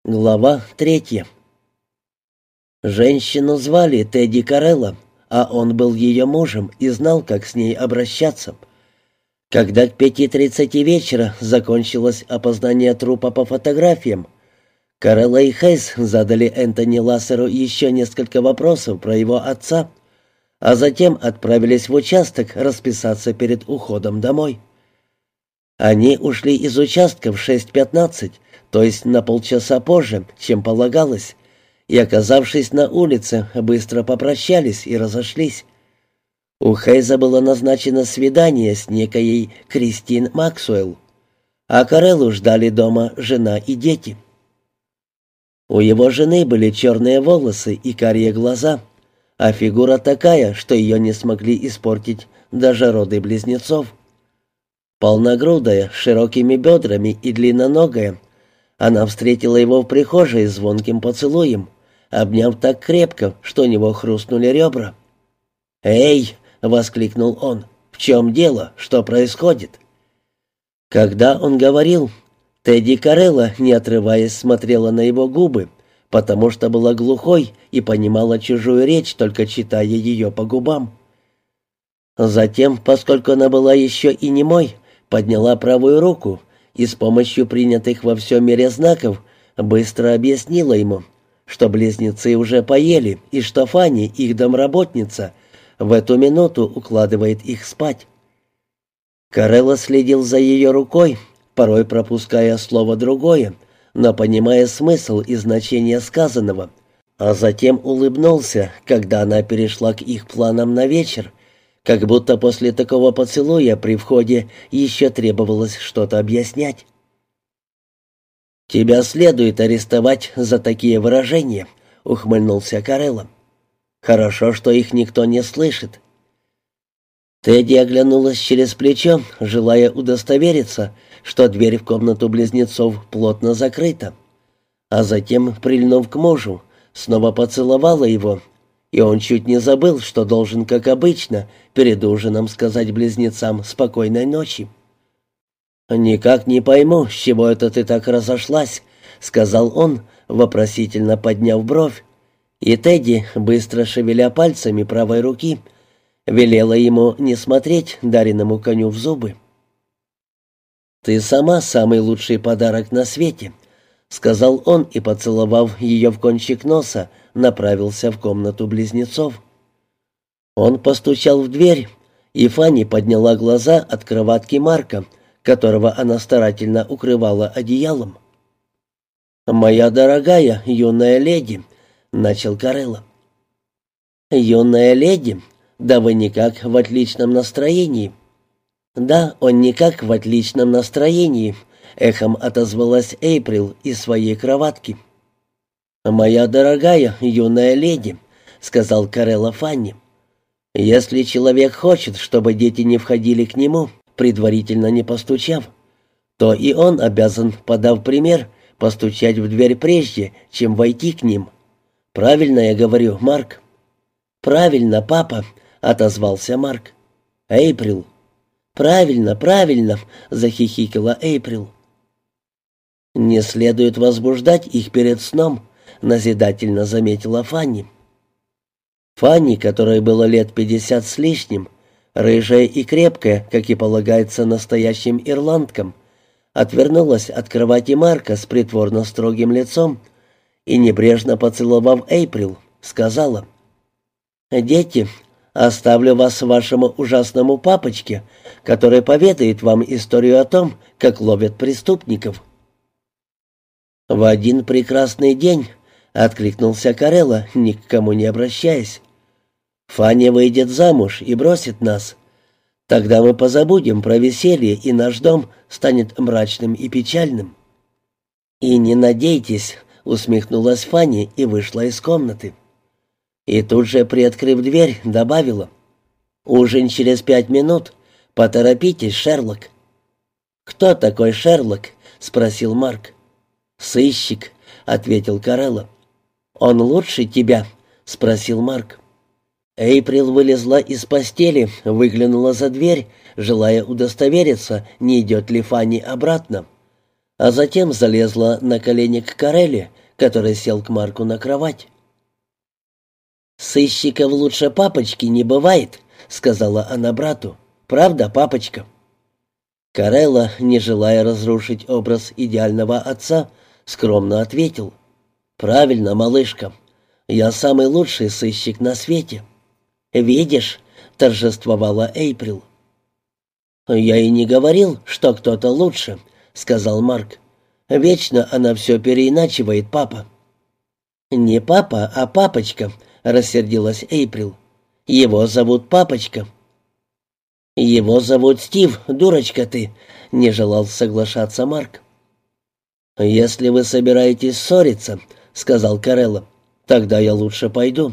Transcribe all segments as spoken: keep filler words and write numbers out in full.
Глава третья. Женщину звали Тедди Карелла, а он был ее мужем и знал, как с ней обращаться. Когда к пяти тридцати вечера закончилось опознание трупа по фотографиям, Карелла и Хейс задали Энтони Лассеру еще несколько вопросов про его отца, а затем отправились в участок расписаться перед уходом домой. Они ушли из участка в шесть пятнадцать, то есть на полчаса позже, чем полагалось, и, оказавшись на улице, быстро попрощались и разошлись. У Хейза было назначено свидание с некой Кристин Максуэлл, а Кареллу ждали дома жена и дети. У его жены были черные волосы и карие глаза, а фигура такая, что ее не смогли испортить даже роды близнецов. Полногрудая, с широкими бедрами и длинноногая, она встретила его в прихожей звонким поцелуем, обняв так крепко, что у него хрустнули ребра. «Эй!» — воскликнул он. «В чем дело? Что происходит?» Когда он говорил, Тедди Карелла, не отрываясь, смотрела на его губы, потому что была глухой и понимала чужую речь, только читая ее по губам. Затем, поскольку она была еще и немой, подняла правую руку и с помощью принятых во всем мире знаков быстро объяснила ему, что близнецы уже поели и что Фанни, их домработница, в эту минуту укладывает их спать. Карелла следил за ее рукой, порой пропуская слово другое, но понимая смысл и значение сказанного, а затем улыбнулся, когда она перешла к их планам на вечер, как будто после такого поцелуя при входе еще требовалось что-то объяснять. «Тебя следует арестовать за такие выражения», — ухмыльнулся Карелла. «Хорошо, что их никто не слышит». Тедди оглянулась через плечо, желая удостовериться, что дверь в комнату близнецов плотно закрыта, а затем, прильнув к мужу, снова поцеловала его, и он чуть не забыл, что должен, как обычно, перед ужином сказать близнецам «спокойной ночи». «Никак не пойму, с чего это ты так разошлась», — сказал он, вопросительно подняв бровь, и Тедди, быстро шевеля пальцами правой руки, велела ему не смотреть дареному коню в зубы. «Ты сама самый лучший подарок на свете», — сказал он и, поцеловав ее в кончик носа, направился в комнату близнецов. Он постучал в дверь, и Фанни подняла глаза от кроватки Марка, которого она старательно укрывала одеялом. «Моя дорогая юная леди», — начал Карелла. «Юная леди? Да вы никак в отличном настроении». «Да, он никак в отличном настроении», — эхом отозвалась Эйприл из своей кроватки. «Моя дорогая юная леди», — сказал Карелла Фанни, — «если человек хочет, чтобы дети не входили к нему, предварительно не постучав, то и он обязан, подав пример, постучать в дверь прежде, чем войти к ним. Правильно я говорю, Марк?» «Правильно, папа», — отозвался Марк. «Эйприл». «Правильно, правильно», — захихикала Эйприл. «Не следует возбуждать их перед сном», — назидательно заметила Фанни. Фанни, которой было лет пятьдесят с лишним, рыжая и крепкая, как и полагается настоящим ирландкам, отвернулась от кровати Марка с притворно строгим лицом и, небрежно поцеловав Эйприл, сказала: «Дети, оставлю вас вашему ужасному папочке, который поведает вам историю о том, как ловят преступников». «В один прекрасный день», — откликнулся Карелла, ни к кому не обращаясь, «Фанни выйдет замуж и бросит нас. Тогда мы позабудем про веселье, и наш дом станет мрачным и печальным». «И не надейтесь», — усмехнулась Фанни и вышла из комнаты. И тут же, приоткрыв дверь, добавила: «Ужин через пять минут. Поторопитесь, Шерлок». «Кто такой Шерлок?» — спросил Марк. «Сыщик», — ответил Карелла. «Он лучше тебя?» — спросил Марк. Эйприл вылезла из постели, выглянула за дверь, желая удостовериться, не идет ли Фанни обратно. а затем залезла на колени к Карелле, который сел к Марку на кровать. «Сыщиков лучше папочки не бывает», — сказала она брату. «Правда, папочка?» Карелла, не желая разрушить образ идеального отца, скромно ответил: «Правильно, малышка. Я самый лучший сыщик на свете». «Видишь», — торжествовала Эйприл. «Я и не говорил, что кто-то лучше», — сказал Марк. «Вечно она все переиначивает, папа». «Не папа, а папочка», — рассердилась Эйприл. «Его зовут папочка». «Его зовут Стив, дурочка ты», — не желал соглашаться Марк. «Если вы собираетесь ссориться», — сказал Карелла, — «тогда я лучше пойду».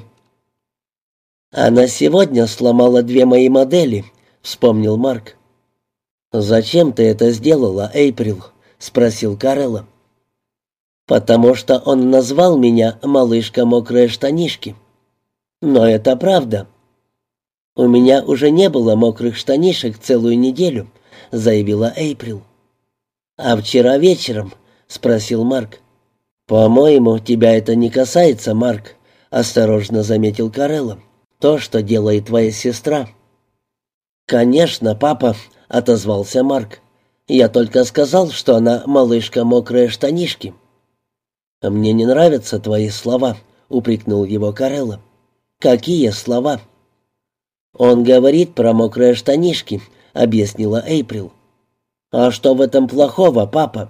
«Она сегодня сломала две мои модели», — вспомнил Марк. «Зачем ты это сделала, Эйприл?» — спросил Карелла. «Потому что он назвал меня «малышка мокрые штанишки». Но это правда. У меня уже не было мокрых штанишек целую неделю», — заявила Эйприл. «А вчера вечером?» — спросил Марк. «По-моему, тебя это не касается, Марк», — осторожно заметил Карелла. «То, что делает твоя сестра». «Конечно, папа», — отозвался Марк. «Я только сказал, что она малышка мокрые штанишки». «Мне не нравятся твои слова», — упрекнул его Карелла. «Какие слова?» «Он говорит про мокрые штанишки», — объяснила Эйприл. «А что в этом плохого, папа?»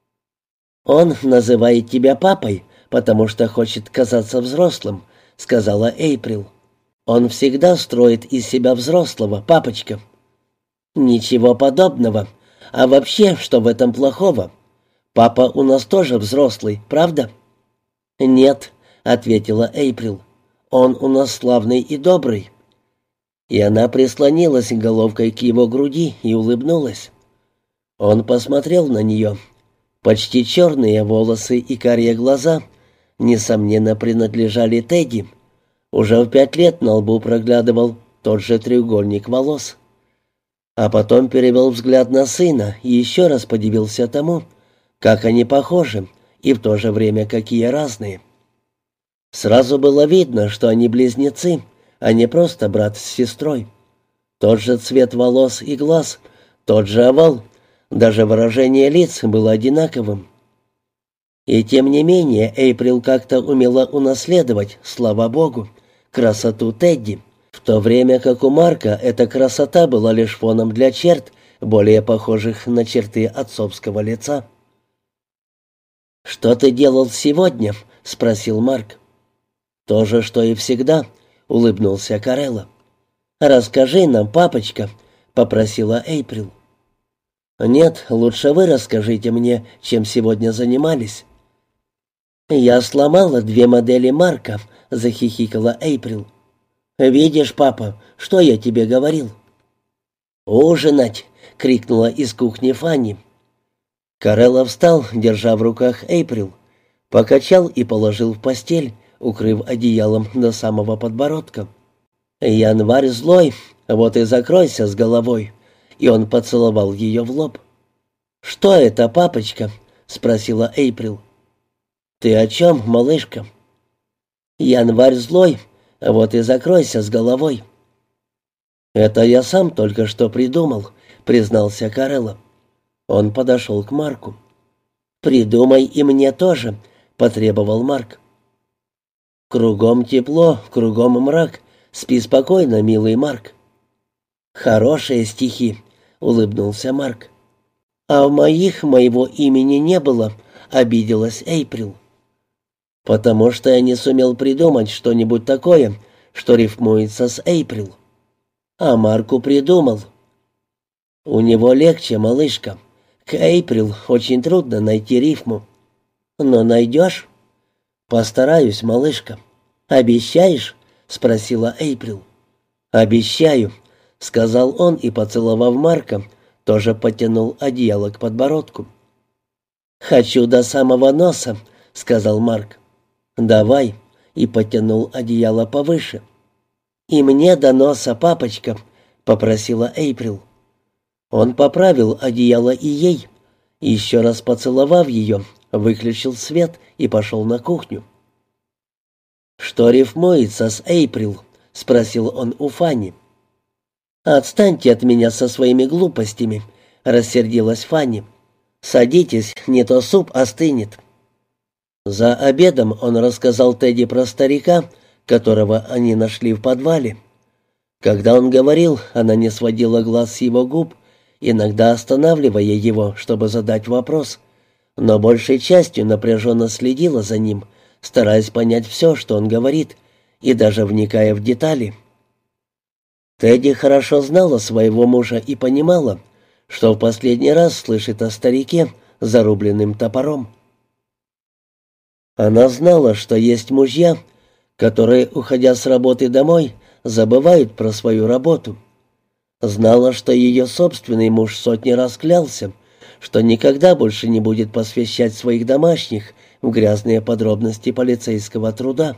«Он называет тебя папой, потому что хочет казаться взрослым», — сказала Эйприл. «Он всегда строит из себя взрослого, папочка». «Ничего подобного. А вообще, что в этом плохого? Папа у нас тоже взрослый, правда?» «Нет», — ответила Эйприл. «Он у нас славный и добрый». И она прислонилась головкой к его груди и улыбнулась. Он посмотрел на нее. Почти черные волосы и карие глаза, несомненно, принадлежали Тедди. Уже в пять лет на лбу проглядывал тот же треугольник волос. А потом перевел взгляд на сына и еще раз подивился тому, как они похожи и в то же время какие разные. Сразу было видно, что они близнецы, а не просто брат с сестрой. Тот же цвет волос и глаз, тот же овал, даже выражение лиц было одинаковым. И тем не менее Эйприл как-то умела унаследовать, слава богу, красоту Тедди, в то время как у Марка эта красота была лишь фоном для черт, более похожих на черты отцовского лица. «Что ты делал сегодня?» — спросил Марк. «То же, что и всегда», — улыбнулся Карелла. «Расскажи нам, папочка», — попросила Эйприл. «Нет, лучше вы расскажите мне, чем сегодня занимались». «Я сломала две модели Марка», — захихикала Эйприл. «Видишь, папа, что я тебе говорил?» «Ужинать!» — крикнула из кухни Фанни. Карелла встал, держа в руках Эйприл, покачал и положил в постель, укрыв одеялом до самого подбородка. «Январь злой, вот и закройся с головой», и он поцеловал ее в лоб. «Что это, папочка?» — спросила Эйприл. «Ты о чем, малышка?» «Январь злой, вот и закройся с головой». «Это я сам только что придумал», — признался Карелла. Он подошел к Марку. «Придумай и мне тоже», — потребовал Марк. «Кругом тепло, кругом мрак. Спи спокойно, милый Марк». «Хорошие стихи», — улыбнулся Марк. «А в моих моего имени не было», — обиделась Эйприл. «Потому что я не сумел придумать что-нибудь такое, что рифмуется с Эйприл. А Марку придумал». «У него легче, малышка. К Эйприл очень трудно найти рифму». «Но найдешь?» «Постараюсь, малышка». «Обещаешь?» — спросила Эйприл. «Обещаю», — сказал он и, поцеловав Марка, тоже подтянул одеяло к подбородку. «Хочу до самого носа», — сказал Марк. «Давай», — и подтянул одеяло повыше. «И мне до носа, папочка», — попросила Эйприл. Он поправил одеяло и ей, Еще раз поцеловав ее, выключил свет и пошел на кухню. «Что рифмуется с Эйприл?» — спросил он у Фанни. «Отстаньте от меня со своими глупостями», — рассердилась Фанни. «Садитесь, не то суп остынет». За обедом он рассказал Тедди про старика, которого они нашли в подвале. Когда он говорил, она не сводила глаз с его губ, иногда останавливая его, чтобы задать вопрос, но большей частью напряженно следила за ним, стараясь понять все, что он говорит, и даже вникая в детали. Тедди хорошо знала своего мужа и понимала, что в последний раз слышит о старике, зарубленным топором. Она знала, что есть мужья, которые, уходя с работы домой, забывают про свою работу. Знала, что ее собственный муж сотни раз клялся, что никогда больше не будет посвящать своих домашних в грязные подробности полицейского труда.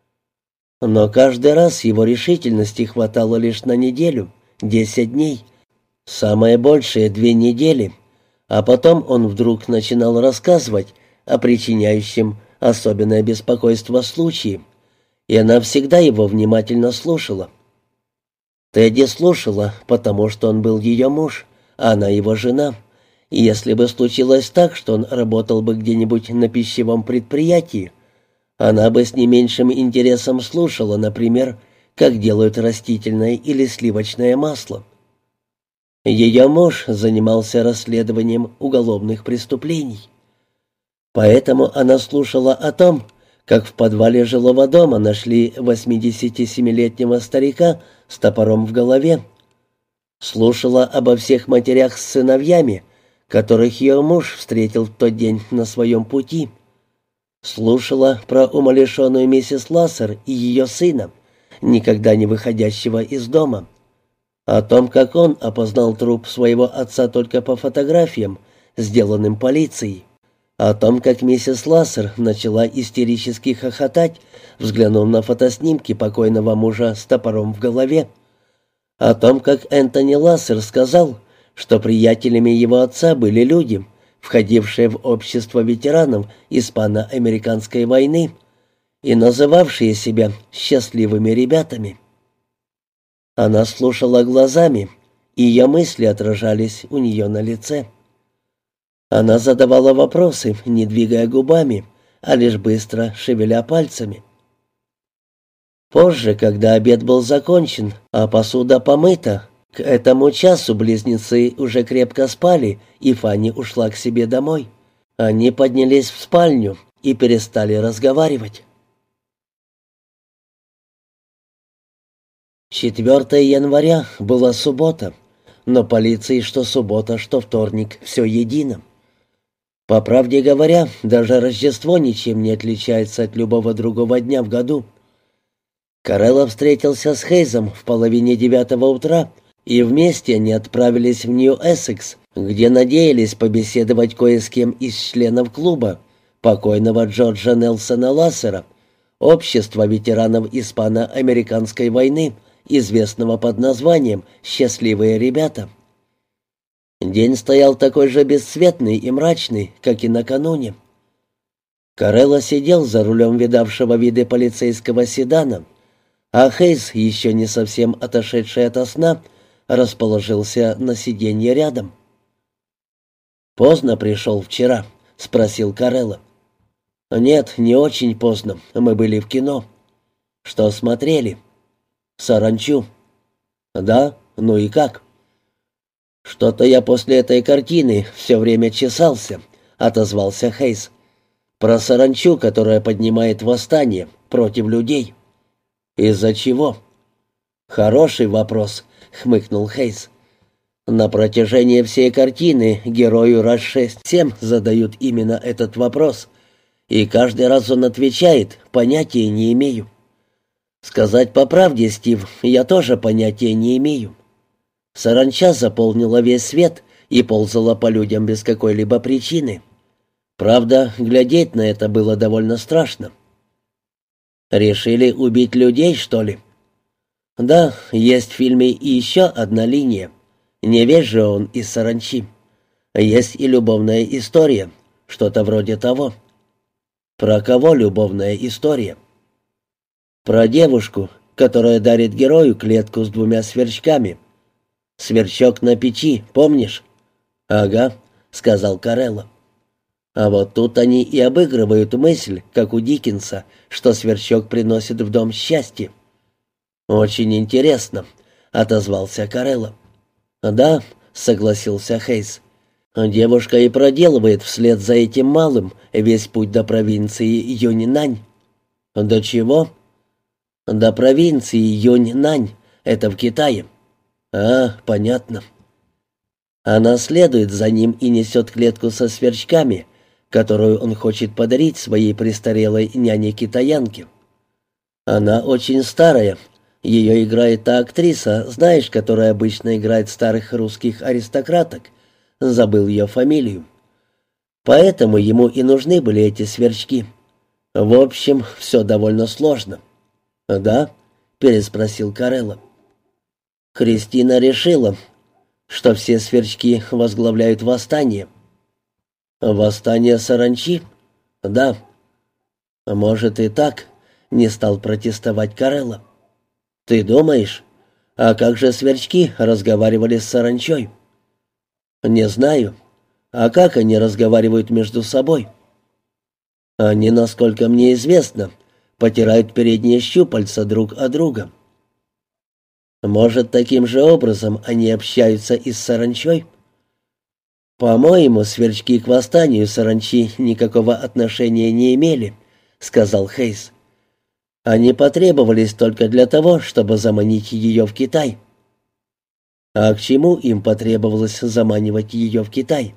Но каждый раз его решительности хватало лишь на неделю, десять дней, самое большее две недели, а потом он вдруг начинал рассказывать о причиняющем особенное беспокойство случае, и она всегда его внимательно слушала. Тедди слушала, потому что он был ее муж, а она его жена, и если бы случилось так, что он работал бы где-нибудь на пищевом предприятии, она бы с не меньшим интересом слушала, например, как делают растительное или сливочное масло. Ее муж занимался расследованием уголовных преступлений. Поэтому она слушала о том, как в подвале жилого дома нашли восьмидесятисемилетнего старика с топором в голове. Слушала обо всех матерях с сыновьями, которых ее муж встретил в тот день на своем пути. Слушала про умалишенную миссис Лассер и ее сына, никогда не выходящего из дома. О том, как он опознал труп своего отца только по фотографиям, сделанным полицией. О том, как миссис Лассер начала истерически хохотать, взглянув на фотоснимки покойного мужа с топором в голове. О том, как Энтони Лассер сказал, что приятелями его отца были люди, входившие в общество ветеранов Испано-Американской войны и называвшие себя «счастливыми ребятами». Она слушала глазами, и ее мысли отражались у нее на лице. Она задавала вопросы, не двигая губами, а лишь быстро шевеля пальцами. Позже, когда обед был закончен, а посуда помыта, к этому часу близнецы уже крепко спали, и Фанни ушла к себе домой. Они поднялись в спальню и перестали разговаривать. четвёртого января была суббота, но полиции что суббота, что вторник, все едино. По правде говоря, даже Рождество ничем не отличается от любого другого дня в году. Карелла встретился с Хейзом в половине девятого утра, и вместе они отправились в Нью-Эссекс, где надеялись побеседовать кое с кем из членов клуба, покойного Джорджа Нельсона Лассера, общества ветеранов Испано-Американской войны, известного под названием «Счастливые ребята». День стоял такой же бесцветный и мрачный, как и накануне. Карелла сидел за рулем видавшего виды полицейского седана, а Хейс, еще не совсем отошедший ото сна, расположился на сиденье рядом. «Поздно пришел вчера?» — спросил Карелла. «Нет, не очень поздно. Мы были в кино». «Что смотрели?» «Саранчу». «Да? Ну и как?» «Что-то я после этой картины все время чесался», — отозвался Хейс. «Про саранчу, которая поднимает восстание против людей». «Из-за чего?» «Хороший вопрос», — хмыкнул Хейс. «На протяжении всей картины герою раз шесть-семь задают именно этот вопрос, и каждый раз он отвечает: «Понятия не имею». Сказать по правде, Стив, я тоже понятия не имею. Саранча заполнила весь свет и ползала по людям без какой-либо причины. Правда, глядеть на это было довольно страшно. «Решили убить людей, что ли?» «Да, есть в фильме и еще одна линия. Не весь же он из саранчи. Есть и любовная история, что-то вроде того». «Про кого любовная история?» «Про девушку, которая дарит герою клетку с двумя сверчками. Сверчок на печи, помнишь?» «Ага», — сказал Карелло. А вот тут они и обыгрывают мысль, как у Диккенса, что сверчок приносит в дом счастье. «Очень интересно», — отозвался Карелло. «Да», — согласился Хейс. «Девушка и проделывает вслед за этим малым весь путь до провинции Юньнань». «До чего?» «До провинции Юньнань. Это в Китае». «А, понятно». Она следует за ним и несет клетку со сверчками, которую он хочет подарить своей престарелой няне-китаянке. Она очень старая. Ее играет та актриса, знаешь, которая обычно играет старых русских аристократок. Забыл ее фамилию. Поэтому ему и нужны были эти сверчки. В общем, все довольно сложно. «Да?» — переспросил Карелло. Кристина решила, что все сверчки возглавляют восстание. «Восстание саранчи?» «Да». «Может и так», — не стал протестовать Карелло. «Ты думаешь? А как же сверчки разговаривали с саранчой?» «Не знаю. А как они разговаривают между собой?» «Они, насколько мне известно, потирают передние щупальца друг о друга». «Может, таким же образом они общаются и с саранчой?» «По-моему, сверчки к восстанию саранчи никакого отношения не имели», — сказал Хейс. «Они потребовались только для того, чтобы заманить ее в Китай». «А к чему им потребовалось заманивать ее в Китай?»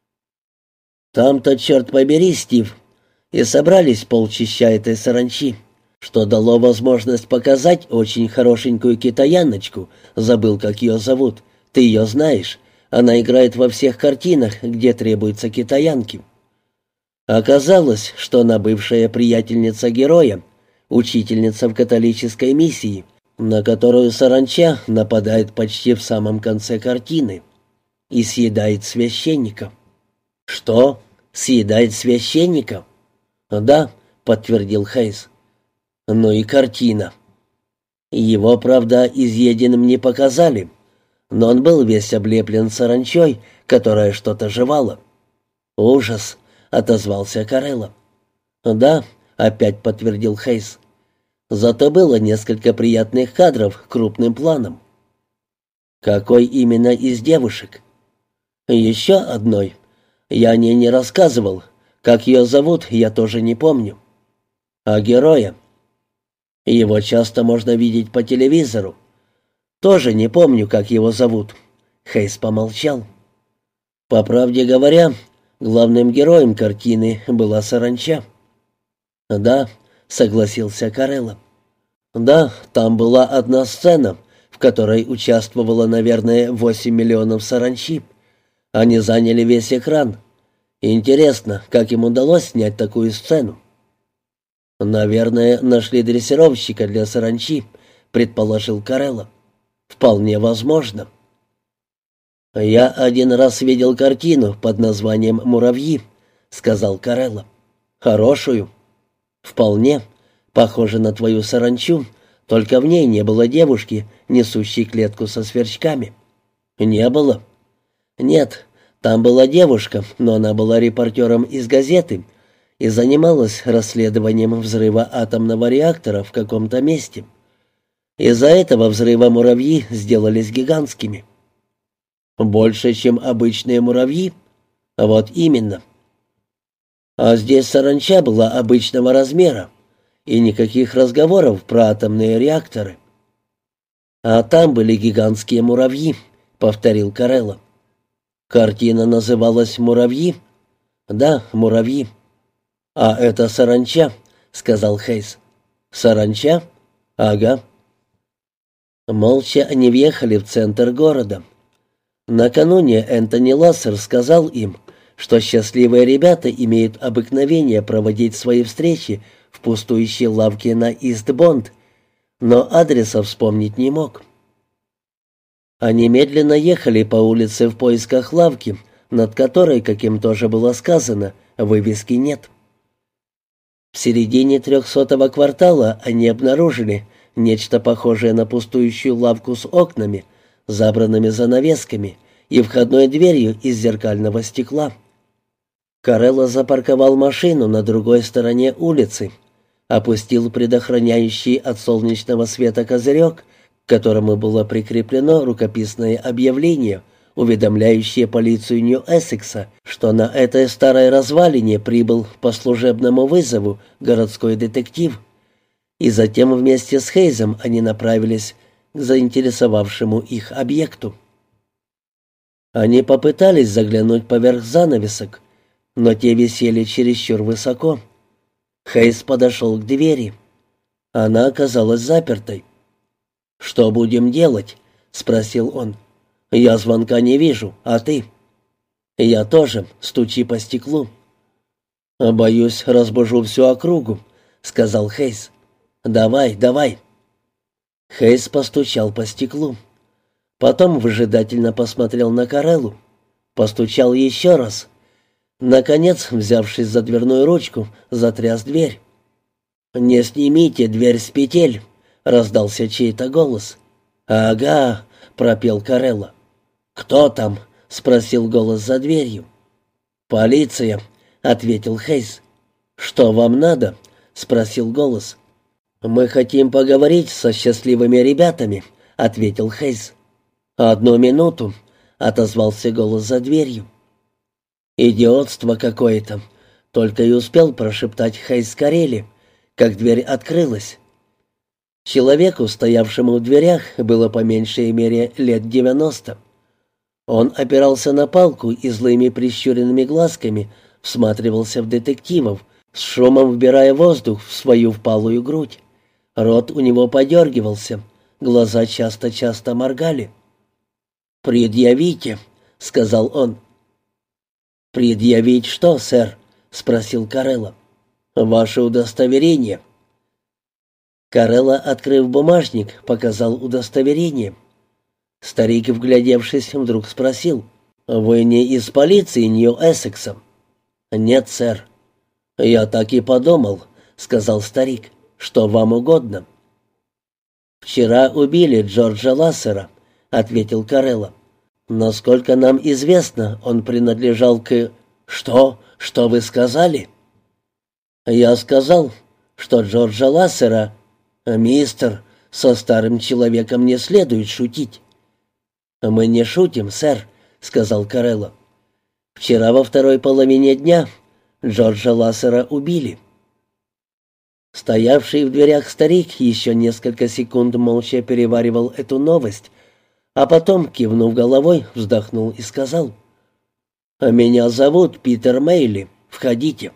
«Там-то, черт побери, Стив, и собрались полчища этой саранчи, что дало возможность показать очень хорошенькую китаяночку, забыл, как ее зовут, ты ее знаешь». Она играет во всех картинах, где требуются китаянки. Оказалось, что она бывшая приятельница героя, учительница в католической миссии, на которую саранча нападает почти в самом конце картины и съедает священника. «Что? Съедает священника?» «Да», — подтвердил Хейс. «Ну и картина. Его, правда, изъеденным не показали, но он был весь облеплен саранчой, которая что-то жевала». «Ужас», — отозвался Карелло. «Да», — опять подтвердил Хейс. «Зато было несколько приятных кадров крупным планом». «Какой именно из девушек?» «Еще одной. Я о ней не рассказывал. Как ее зовут, я тоже не помню». «А героя?» «Его часто можно видеть по телевизору. Тоже не помню, как его зовут». Хейс помолчал. «По правде говоря, главным героем картины была саранча». «Да», — согласился Карелло. «Да, там была одна сцена, в которой участвовало, наверное, восемь миллионов саранчи. Они заняли весь экран. Интересно, как им удалось снять такую сцену?» «Наверное, нашли дрессировщика для саранчи», — предположил Карелло. «Вполне возможно». «Я один раз видел картину под названием «Муравьи», — сказал Карелло. «Хорошую?» «Вполне. Похоже на твою саранчу, только в ней не было девушки, несущей клетку со сверчками». «Не было?» «Нет, там была девушка, но она была репортером из газеты и занималась расследованием взрыва атомного реактора в каком-то месте. Из-за этого взрыва муравьи сделались гигантскими». «Больше, чем обычные муравьи?» «Вот именно». «А здесь саранча была обычного размера, и никаких разговоров про атомные реакторы». «А там были гигантские муравьи», — повторил Карелло. «Картина называлась «Муравьи»?» «Да, муравьи». «А это саранча», — сказал Хейс. «Саранча? Ага». Молча они въехали в центр города. Накануне Энтони Лассер сказал им, что счастливые ребята имеют обыкновение проводить свои встречи в пустующей лавке на Ист-Бонд, но адреса вспомнить не мог. Они медленно ехали по улице в поисках лавки, над которой, как им тоже было сказано, вывески нет. В середине трехсотого квартала они обнаружили нечто похожее на пустующую лавку с окнами, забранными занавесками и входной дверью из зеркального стекла. Карелло запарковал машину на другой стороне улицы, опустил предохраняющий от солнечного света козырек, к которому было прикреплено рукописное объявление, уведомляющее полицию Нью-Эссекса, что на этой старой развалине прибыл по служебному вызову городской детектив, и затем вместе с Хейзом они направились к заинтересовавшему их объекту. Они попытались заглянуть поверх занавесок, но те висели чересчур высоко. Хейз подошел к двери. Она оказалась запертой. «Что будем делать?» — спросил он. «Я звонка не вижу, а ты?» «Я тоже, стучи по стеклу». «Боюсь, разбужу всю округу», — сказал Хейз. «Давай, давай». Хейз постучал по стеклу. Потом выжидательно посмотрел на Кареллу. Постучал еще раз. Наконец, взявшись за дверную ручку, затряс дверь. «Не снимите дверь с петель», — раздался чей-то голос. «Ага», — пропел Карелло. «Кто там?» — спросил голос за дверью. «Полиция», — ответил Хейз. «Что вам надо?» — спросил голос. «Мы хотим поговорить со счастливыми ребятами», — ответил Хейз. «Одну минуту», — отозвался голос за дверью. «Идиотство какое-то», — только и успел прошептать Хейз Карелли, как дверь открылась. Человеку, стоявшему в дверях, было по меньшей мере лет девяносто. Он опирался на палку и злыми прищуренными глазками всматривался в детективов, с шумом вбирая воздух в свою впалую грудь. Рот у него подергивался, глаза часто-часто моргали. «Предъявите», — сказал он. «Предъявить что, сэр?» — спросил Карелло. «Ваше удостоверение». Карелло, открыв бумажник, показал удостоверение. Старик, вглядевшись, вдруг спросил: «Вы не из полиции Нью-Эссекса?» «Нет, сэр». «Я так и подумал», — сказал старик. «Что вам угодно?» «Вчера убили Джорджа Лассера», — ответил Карелло. «Насколько нам известно, он принадлежал к...» «Что? Что вы сказали?» «Я сказал, что Джорджа Лассера...» «Мистер, со старым человеком не следует шутить». «Мы не шутим, сэр», — сказал Карелло. «Вчера во второй половине дня Джорджа Лассера убили». Стоявший в дверях старик еще несколько секунд молча переваривал эту новость, а потом, кивнув головой, вздохнул и сказал: «Меня зовут Питер Мейли. Входите».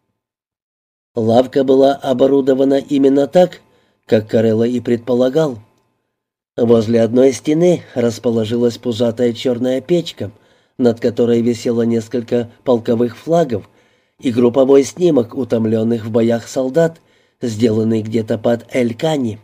Лавка была оборудована именно так, как Карелло и предполагал. Возле одной стены расположилась пузатая черная печка, над которой висело несколько полковых флагов и групповой снимок утомленных в боях солдат, сделанный где-то под Эль-Кани.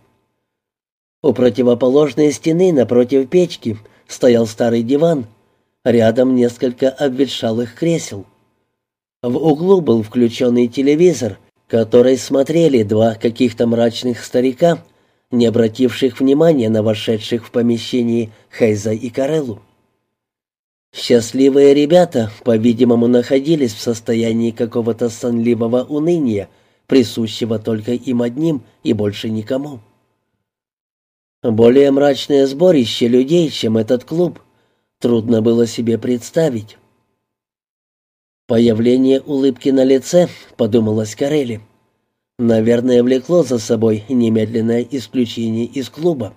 У противоположной стены напротив печки стоял старый диван, рядом несколько обветшалых кресел. В углу был включенный телевизор, который смотрели два каких-то мрачных старика, не обративших внимания на вошедших в помещение Хейза и Кареллу. Счастливые ребята, по-видимому, находились в состоянии какого-то сонливого уныния, присущего только им одним и больше никому. Более мрачное сборище людей, чем этот клуб, трудно было себе представить. Появление улыбки на лице, подумалось Карелли, наверное, влекло за собой немедленное исключение из клуба.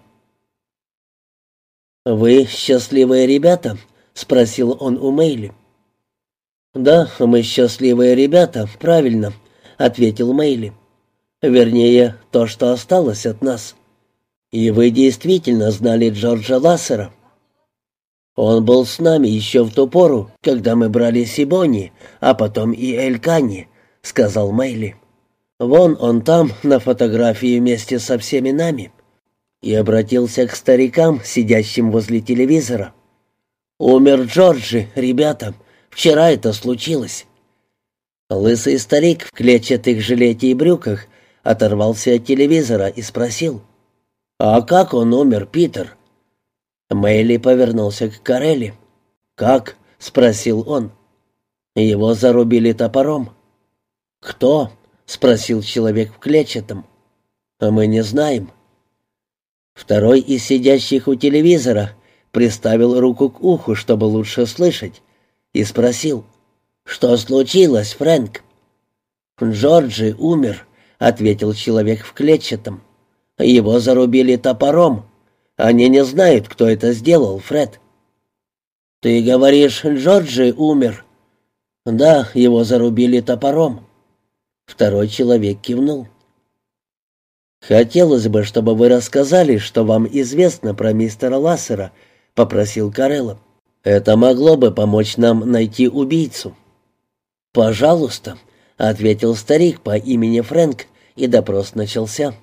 «Вы счастливые ребята?» — спросил он у Мейли. «Да, мы счастливые ребята, правильно», — ответил Мейли. «Вернее, то, что осталось от нас. И вы действительно знали Джорджа Лассера?» «Он был с нами еще в ту пору, когда мы брали Сибони, а потом и Эль-Кани», — сказал Мейли. «Вон он там, на фотографии вместе со всеми нами». И обратился к старикам, сидящим возле телевизора. «Умер Джорджи, ребята. Вчера это случилось». Лысый старик в клетчатых жилете и брюках оторвался от телевизора и спросил: «А как он умер, Питер?» Мэйли повернулся к Карелли. «Как?» — спросил он. «Его зарубили топором». «Кто?» — спросил человек в клетчатом. «А мы не знаем». Второй из сидящих у телевизора приставил руку к уху, чтобы лучше слышать, и спросил: «Что случилось, Фрэнк?» «Джорджи умер», — ответил человек в клетчатом. «Его зарубили топором. Они не знают, кто это сделал, Фред». «Ты говоришь, Джорджи умер?» «Да, его зарубили топором». Второй человек кивнул. «Хотелось бы, чтобы вы рассказали, что вам известно про мистера Лассера», — попросил Карелло. «Это могло бы помочь нам найти убийцу». «Пожалуйста», — ответил старик по имени Фрэнк, и допрос начался.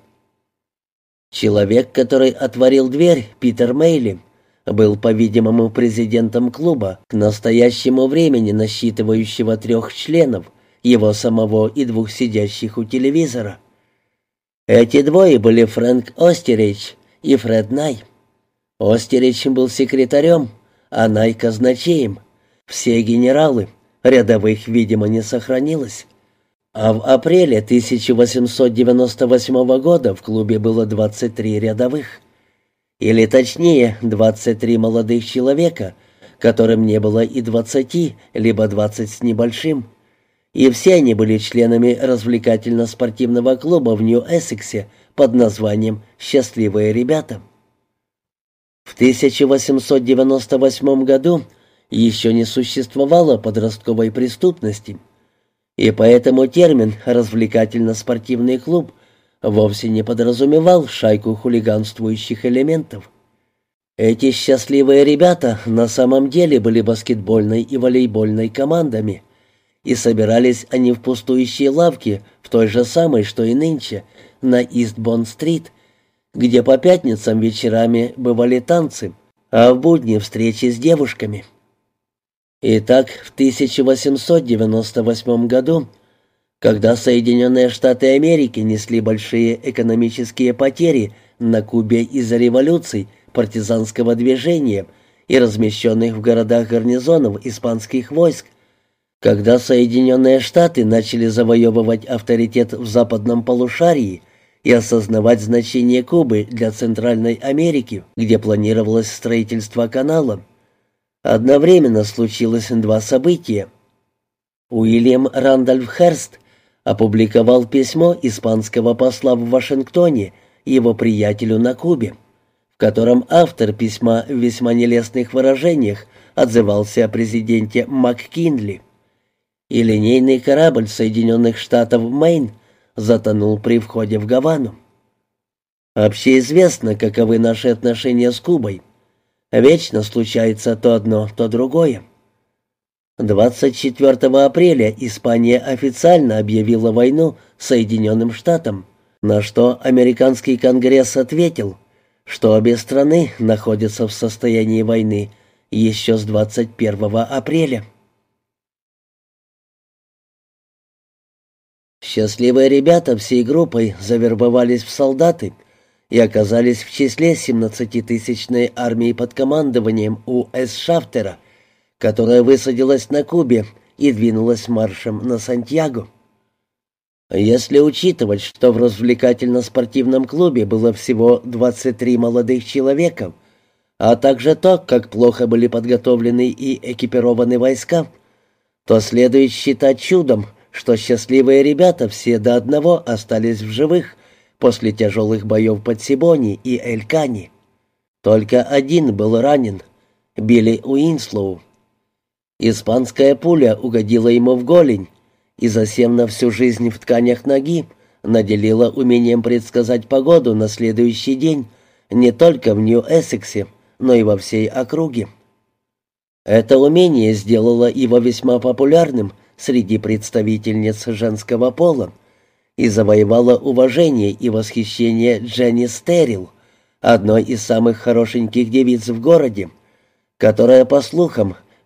Человек, который отворил дверь, Питер Мэйли, был, по-видимому, президентом клуба, к настоящему времени насчитывающего трех членов, его самого и двух сидящих у телевизора. Эти двое были Фрэнк Остерич и Фред Най. Остерич был секретарем, а Най — казначеем. Все генералы, рядовых, видимо, не сохранилось. А в апреле тысяча восемьсот девяносто восьмого года в клубе было двадцать три рядовых. Или точнее, двадцать три молодых человека, которым не было и двадцати, либо двадцать с небольшим. И все они были членами развлекательно-спортивного клуба в Нью-Эссексе под названием «Счастливые ребята». В тысяча восемьсот девяносто восьмом году еще не существовало подростковой преступности, и поэтому термин «развлекательно-спортивный клуб» вовсе не подразумевал шайку хулиганствующих элементов. Эти счастливые ребята на самом деле были баскетбольной и волейбольной командами, и собирались они в пустующей лавке, в той же самой, что и нынче, на Ист-Бонд-стрит, где по пятницам вечерами бывали танцы, а в будни встречи с девушками. Итак, в тысяча восемьсот девяносто восьмом году, когда Соединенные Штаты Америки несли большие экономические потери на Кубе из-за революций, партизанского движения и размещенных в городах гарнизонов испанских войск, когда Соединенные Штаты начали завоевывать авторитет в западном полушарии и осознавать значение Кубы для Центральной Америки, где планировалось строительство канала, одновременно случилось два события. Уильям Рандольф Херст опубликовал письмо испанского посла в Вашингтоне его приятелю на Кубе, в котором автор письма в весьма нелестных выражениях отзывался о президенте МакКинли. И линейный корабль Соединенных Штатов «Мэйн» затонул при входе в Гавану. Общеизвестно, каковы наши отношения с Кубой. Вечно случается то одно, то другое. двадцать четвёртого апреля Испания официально объявила войну Соединенным Штатам, на что американский Конгресс ответил, что обе страны находятся в состоянии войны еще с двадцать первого апреля. Счастливые ребята всей группой завербовались в солдаты и оказались в числе семнадцатитысячной армии под командованием У С Шафтера, которая высадилась на Кубе и двинулась маршем на Сантьяго. Если учитывать, что в развлекательно-спортивном клубе было всего двадцать три молодых человека, а также то, как плохо были подготовлены и экипированы войска, то следует считать чудом, что счастливые ребята все до одного остались в живых после тяжелых боев под Сибони и Эль-Кани. Только один был ранен — Билли Уинслоу. Испанская пуля угодила ему в голень, и, засев на всю жизнь в тканях ноги, наделила умением предсказать погоду на следующий день не только в Нью-Эссексе, но и во всей округе. Это умение сделало его весьма популярным среди представительниц женского пола и завоевало уважение и восхищение Дженни Стерил, одной из самых хорошеньких девиц в городе, которая, по слухам,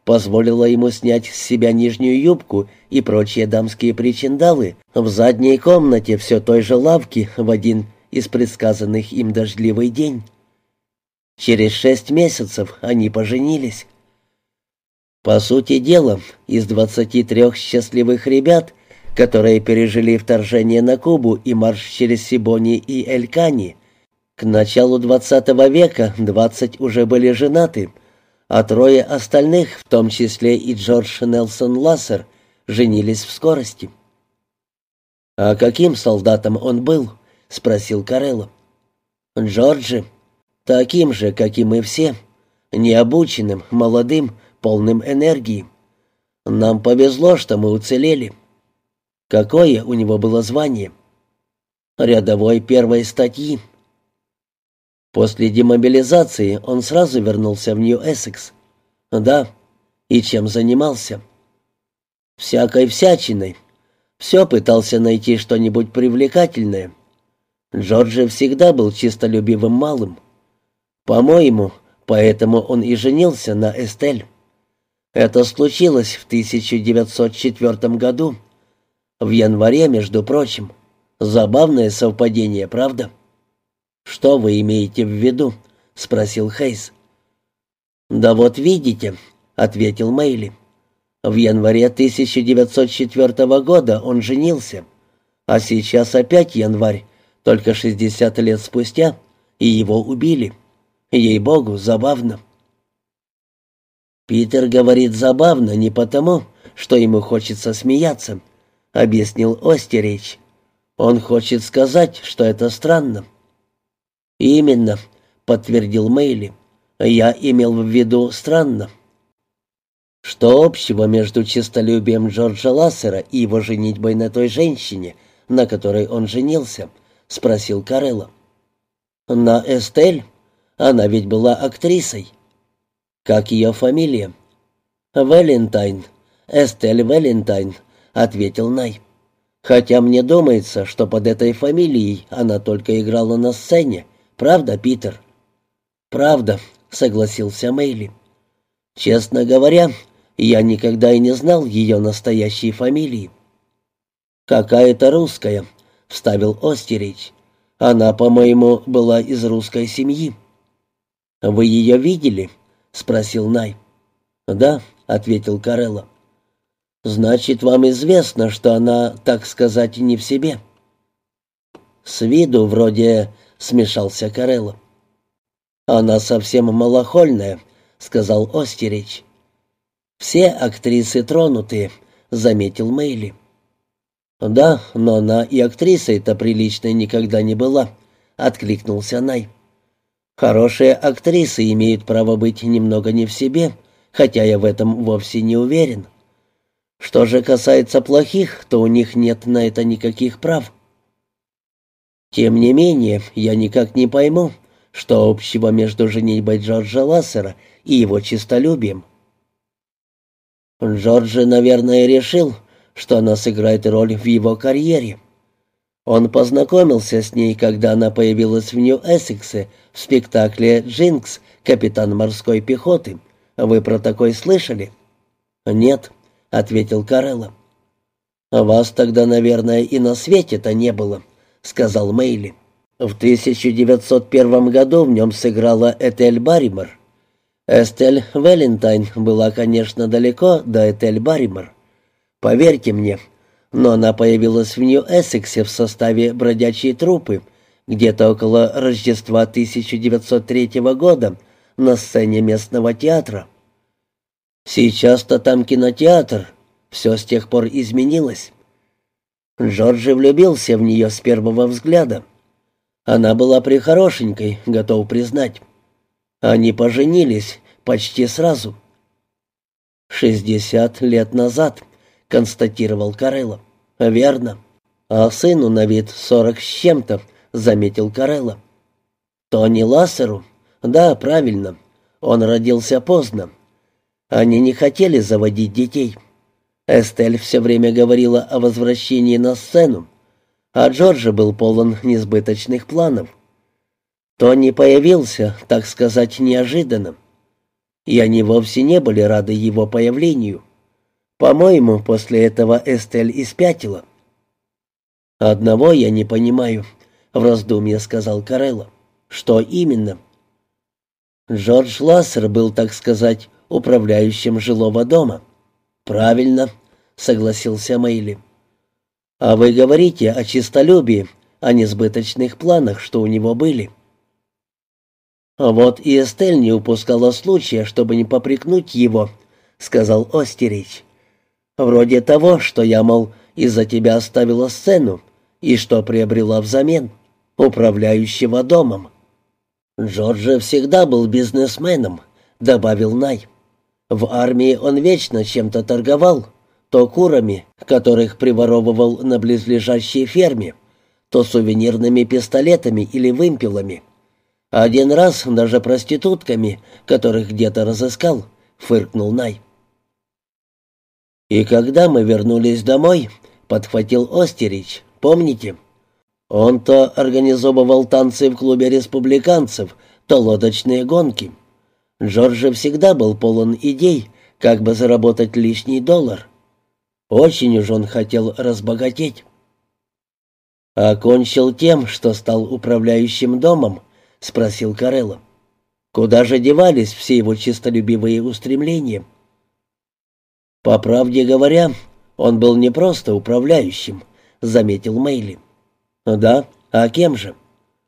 позволила ему снять с себя нижнюю юбку и прочие дамские причиндалы в задней комнате все той же лавки в один из предсказанных им дождливый день. Через шесть месяцев они поженились. По сути дела, из двадцати трех счастливых ребят, которые пережили вторжение на Кубу и марш через Сибони и Эль-Кани, к началу двадцатого века двадцать уже были женаты, а трое остальных, в том числе и Джордж Нельсон Лассер, женились в скорости. «А каким солдатом он был?» — спросил Карелло. «Джорджи. Таким же, как и мы все. Необученным, молодым, полным энергии. Нам повезло, что мы уцелели». «Какое у него было звание?» «Рядовой первой статьи». После демобилизации он сразу вернулся в Нью-Эссекс. «Да. И чем занимался?» «Всякой всячиной. Все пытался найти что-нибудь привлекательное. Джорджи всегда был чистолюбивым малым. По-моему, поэтому он и женился на Эстель. Это случилось в тысяча девятьсот четвёртом году. В январе, между прочим. Забавное совпадение, правда?» «Что вы имеете в виду?» — спросил Хейс. «Да вот видите», — ответил Мэйли. «В январе тысяча девятьсот четвёртого года он женился, а сейчас опять январь, только шестьдесят лет спустя, и его убили. Ей-богу, забавно». «Питер говорит забавно не потому, что ему хочется смеяться», — объяснил Остерич. «Он хочет сказать, что это странно». «Именно», — подтвердил Мэйли. «Я имел в виду странно». «Что общего между честолюбием Джорджа Лассера и его женитьбой на той женщине, на которой он женился?» — спросил Карелло. «На Эстель? Она ведь была актрисой». «Как ее фамилия?» «Валентайн. Эстель Валентайн», — ответил Най. «Хотя мне думается, что под этой фамилией она только играла на сцене. Правда, Питер?» «Правда», — согласился Мэйли. «Честно говоря, я никогда и не знал ее настоящей фамилии». «Какая-то русская», — вставил Остерич. «Она, по-моему, была из русской семьи». «Вы ее видели?» — спросил Най. «Да», — ответил Карелло. «Значит, вам известно, что она, так сказать, не в себе?» «С виду вроде...» — смешался Карелло. «Она совсем малохольная», — сказал Остерич. «Все актрисы тронутые», — заметил Мэйли. «Да, но она и актрисой-то приличной никогда не была», — откликнулся Най. «Хорошие актрисы имеют право быть немного не в себе, хотя я в этом вовсе не уверен. Что же касается плохих, то у них нет на это никаких прав. Тем не менее, я никак не пойму, что общего между женитьбой Джорджа Лассера и его честолюбием». Джорджи, наверное, решил, что она сыграет роль в его карьере. Он познакомился с ней, когда она появилась в Нью-Эссексе в спектакле «Джинкс. Капитан морской пехоты». Вы про такой слышали? «Нет», — ответил Карелло. «Вас тогда, наверное, и на свете-то не было», — сказал Мэйли. «В тысяча девятьсот первом году в нем сыграла Этель Барримор. Эстель Валентайн была, конечно, далеко до Этель Барримор. Поверьте мне, но она появилась в Нью-Эссексе в составе бродячей труппы где-то около Рождества тысяча девятьсот третьего года на сцене местного театра. Сейчас-то там кинотеатр, все с тех пор изменилось. Джорджи влюбился в нее с первого взгляда. Она была прихорошенькой, готов признать. Они поженились почти сразу». «Шестьдесят лет назад», — констатировал Карелло. «Верно. А сыну на вид сорок с чем-то», — заметил Карелло. «Тони Лассеру? Да, правильно. Он родился поздно. Они не хотели заводить детей. Эстель все время говорила о возвращении на сцену, а Джорджи был полон несбыточных планов. Тони появился, так сказать, неожиданно. и они вовсе не были рады его появлению. По-моему, после этого Эстель испятила. «Одного я не понимаю», — в раздумье сказал Карелло. «Что именно?» Джордж Лассер был, так сказать, управляющим жилого дома. «Правильно», — согласился Мэйли. «А вы говорите о честолюбии, о несбыточных планах, что у него были». «А вот и Эстель не упускала случая, чтобы не попрекнуть его», — сказал Остерич. «Вроде того, что я, мол, из-за тебя оставила сцену, и что приобрела взамен? Управляющего домом». «Джордж всегда был бизнесменом», — добавил Най. «В армии он вечно чем-то торговал, то курами, которых приворовывал на близлежащей ферме, то сувенирными пистолетами или вымпелами. Один раз даже проститутками, которых где-то разыскал», — фыркнул Най. «И когда мы вернулись домой», — подхватил Остерич, — «помните? Он то организовывал танцы в клубе республиканцев, то лодочные гонки. Джордж всегда был полон идей, как бы заработать лишний доллар. Очень уж он хотел разбогатеть». «Окончил тем, что стал управляющим домом?» — спросил Карелло. «Куда же девались все его честолюбивые устремления?» «По правде говоря, он был не просто управляющим», — заметил Мэйли. «Да, а кем же?»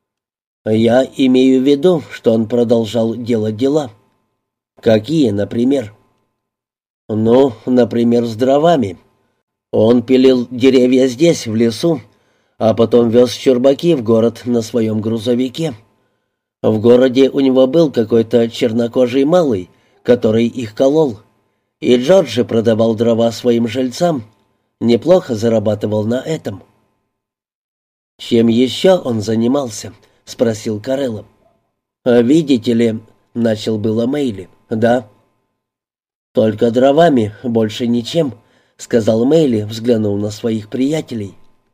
«Я имею в виду, что он продолжал делать дела». «Какие, например?» «Ну, например, с дровами. Он пилил деревья здесь, в лесу, а потом вез чурбаки в город на своем грузовике. В городе у него был какой-то чернокожий малый, который их колол, и Джордж продавал дрова своим жильцам, неплохо зарабатывал на этом». «Чем еще он занимался?» — спросил Карелло. «Видите ли», — начал было Мэйли. «Да». «Только дровами, больше ничем», — сказал Мэйли, взглянув на своих приятелей.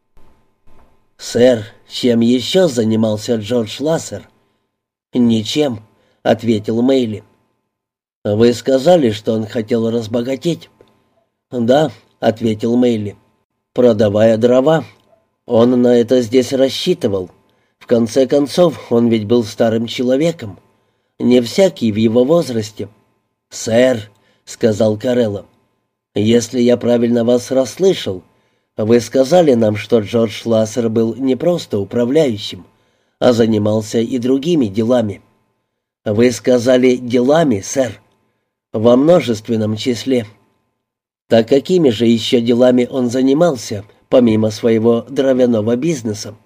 «Сэр, чем еще занимался Джордж Лассер?» «Ничем», — ответил Мэйли. «Вы сказали, что он хотел разбогатеть?» «Да», — ответил Мэйли, — «продавая дрова. Он на это здесь рассчитывал. В конце концов, он ведь был старым человеком. Не всякий в его возрасте». «Сэр», — сказал Карелло, — «если я правильно вас расслышал, вы сказали нам, что Джордж Лассер был не просто управляющим, а занимался и другими делами». «Вы сказали «делами», сэр, во множественном числе. Так какими же еще делами он занимался, помимо своего дровяного бизнеса?»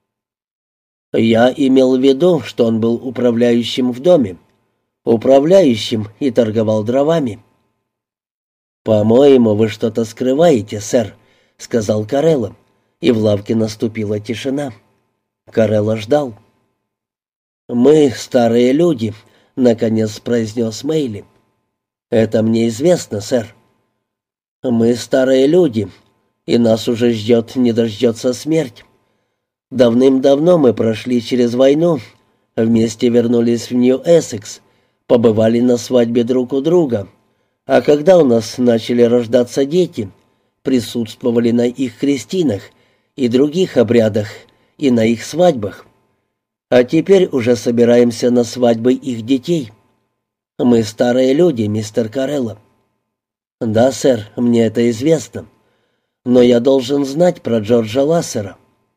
«Я имел в виду, что он был управляющим в доме, управляющим и торговал дровами». «По-моему, вы что-то скрываете, сэр», — сказал Карелло, и в лавке наступила тишина. Карелло ждал. «Мы старые люди», — наконец произнес Мэйли. «Это мне известно, сэр. Мы старые люди, и нас уже ждет, не дождется смерть. Давным-давно мы прошли через войну, вместе вернулись в Нью-Эссекс, побывали на свадьбе друг у друга, а когда у нас начали рождаться дети, присутствовали на их крестинах и других обрядах, и на их свадьбах. А теперь уже собираемся на свадьбы их детей. Мы старые люди, мистер Карелло». «Да, сэр, мне это известно. Но я должен знать про Джорджа Лассера».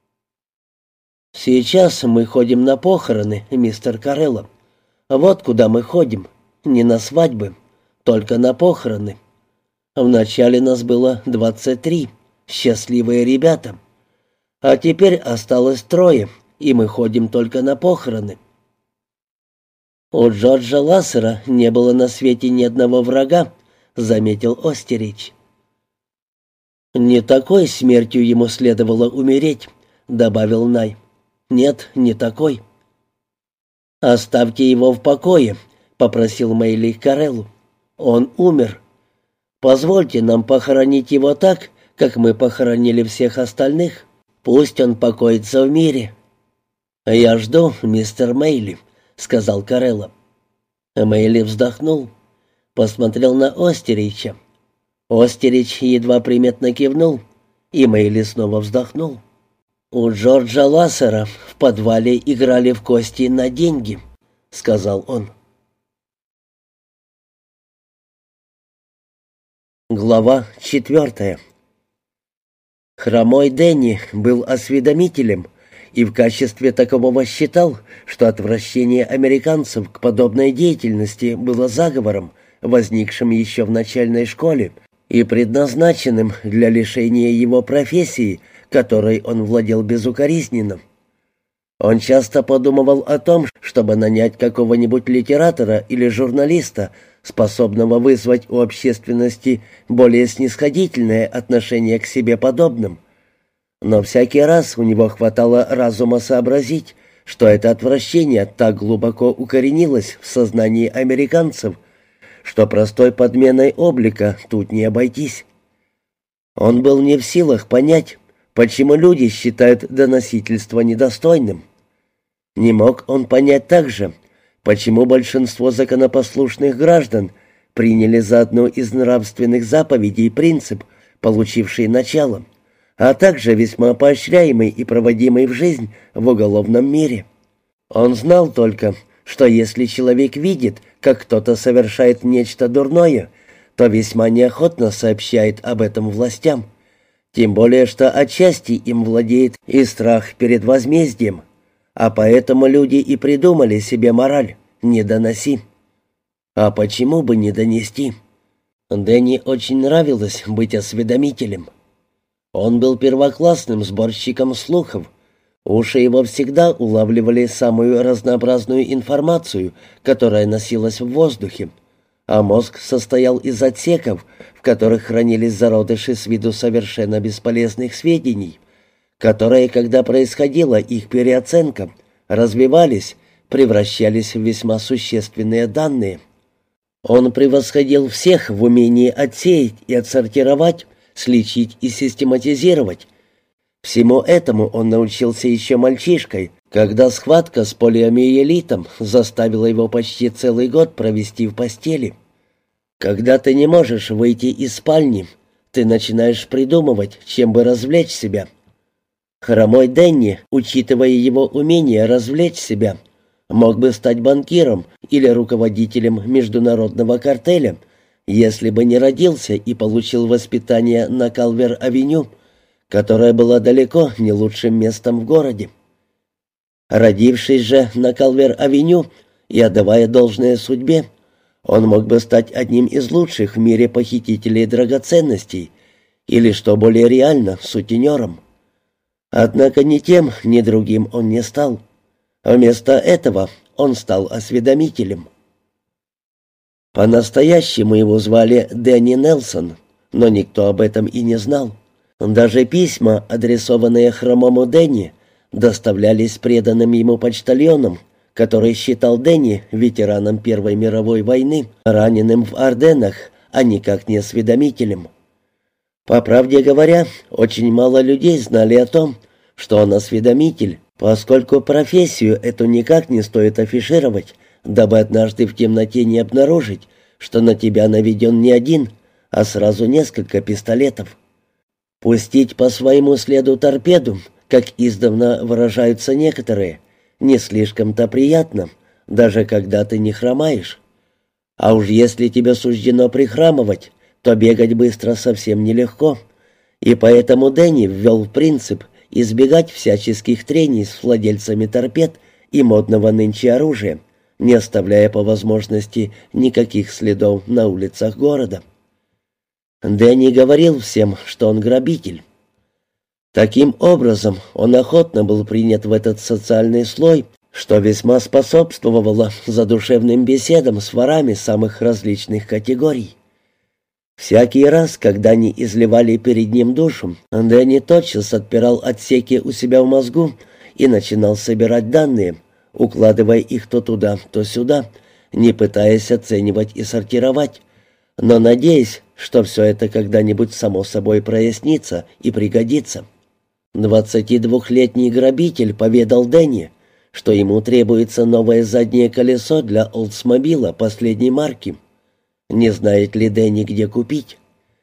«Сейчас мы ходим на похороны, мистер Карелло. Вот куда мы ходим. Не на свадьбы, только на похороны. Вначале нас было двадцать три, счастливые ребята. А теперь осталось трое, и мы ходим только на похороны». «У Джорджа Лассера не было на свете ни одного врага», — заметил Остерич. «Не такой смертью ему следовало умереть», — добавил Най. «Нет, не такой». «Оставьте его в покое», — попросил Мэйли Кареллу. «Он умер. Позвольте нам похоронить его так, как мы похоронили всех остальных. Пусть он покоится в мире». «Я жду, мистер Мэйли», — сказал Карелло. Мэйли вздохнул. посмотрел на Остерича. Остерич едва приметно кивнул, и Мэйли снова вздохнул. «У Джорджа Лассера в подвале играли в кости на деньги», — сказал он. Глава четвертая. Хромой Дэнни был осведомителем и в качестве такового считал, что отвращение американцев к подобной деятельности было заговором, возникшим еще в начальной школе и предназначенным для лишения его профессии, которой он владел безукоризненно. Он часто подумывал о том, чтобы нанять какого-нибудь литератора или журналиста, способного вызвать у общественности более снисходительное отношение к себе подобным. Но всякий раз у него хватало разума сообразить, что это отвращение так глубоко укоренилось в сознании американцев, что простой подменой облика тут не обойтись. Он был не в силах понять, почему люди считают доносительство недостойным. Не мог он понять также, почему большинство законопослушных граждан приняли за одну из нравственных заповедей принцип, получивший начало, а также весьма поощряемый и проводимый в жизнь в уголовном мире. Он знал только, что если человек видит, как кто-то совершает нечто дурное, то весьма неохотно сообщает об этом властям, тем более что отчасти им владеет и страх перед возмездием, а поэтому люди и придумали себе мораль «не доноси». А почему бы не донести? Дэнни очень нравилось быть осведомителем. Он был первоклассным сборщиком слухов. Уши его всегда улавливали самую разнообразную информацию, которая носилась в воздухе, а мозг состоял из отсеков, в которых хранились зародыши с виду совершенно бесполезных сведений, которые, когда происходила их переоценка, развивались, превращались в весьма существенные данные. Он превосходил всех в умении отсеять и отсортировать, сличить и систематизировать. Всему этому он научился еще мальчишкой, когда схватка с полиомиелитом заставила его почти целый год провести в постели. Когда ты не можешь выйти из спальни, ты начинаешь придумывать, чем бы развлечь себя. Хромой Дэнни, учитывая его умение развлечь себя, мог бы стать банкиром или руководителем международного картеля, если бы не родился и получил воспитание на Калвер-авеню, которая была далеко не лучшим местом в городе. Родившись же на Калвер-авеню и отдавая должное судьбе, он мог бы стать одним из лучших в мире похитителей драгоценностей или, что более реально, сутенером. Однако ни тем, ни другим он не стал. Вместо этого он стал осведомителем. По-настоящему его звали Дэнни Нельсон, но никто об этом и не знал. Даже письма, адресованные хромому Дэнни, доставлялись преданным ему почтальоном, который считал Дэнни ветераном Первой мировой войны, раненым в Арденнах, а никак не осведомителем. По правде говоря, очень мало людей знали о том, что он осведомитель, поскольку профессию эту никак не стоит афишировать, дабы однажды в темноте не обнаружить, что на тебя наведен не один, а сразу несколько пистолетов. Пустить по своему следу торпеду, как издавна выражаются некоторые, не слишком-то приятно, даже когда ты не хромаешь. А уж если тебе суждено прихрамывать, то бегать быстро совсем нелегко, и поэтому Дэнни ввел в принцип избегать всяческих трений с владельцами торпед и модного нынче оружия, не оставляя по возможности никаких следов на улицах города. Дэнни говорил всем, что он грабитель. Таким образом, он охотно был принят в этот социальный слой, что весьма способствовало задушевным беседам с ворами самых различных категорий. Всякий раз, когда они изливали перед ним душу, Дэнни тотчас отпирал отсеки у себя в мозгу и начинал собирать данные, укладывая их то туда, то сюда, не пытаясь оценивать и сортировать, но надеясь, что все это когда-нибудь само собой прояснится и пригодится. Двадцатидвухлетний грабитель поведал Дэнни, что ему требуется новое заднее колесо для Олдсмобила последней марки. Не знает ли Дэнни, где купить?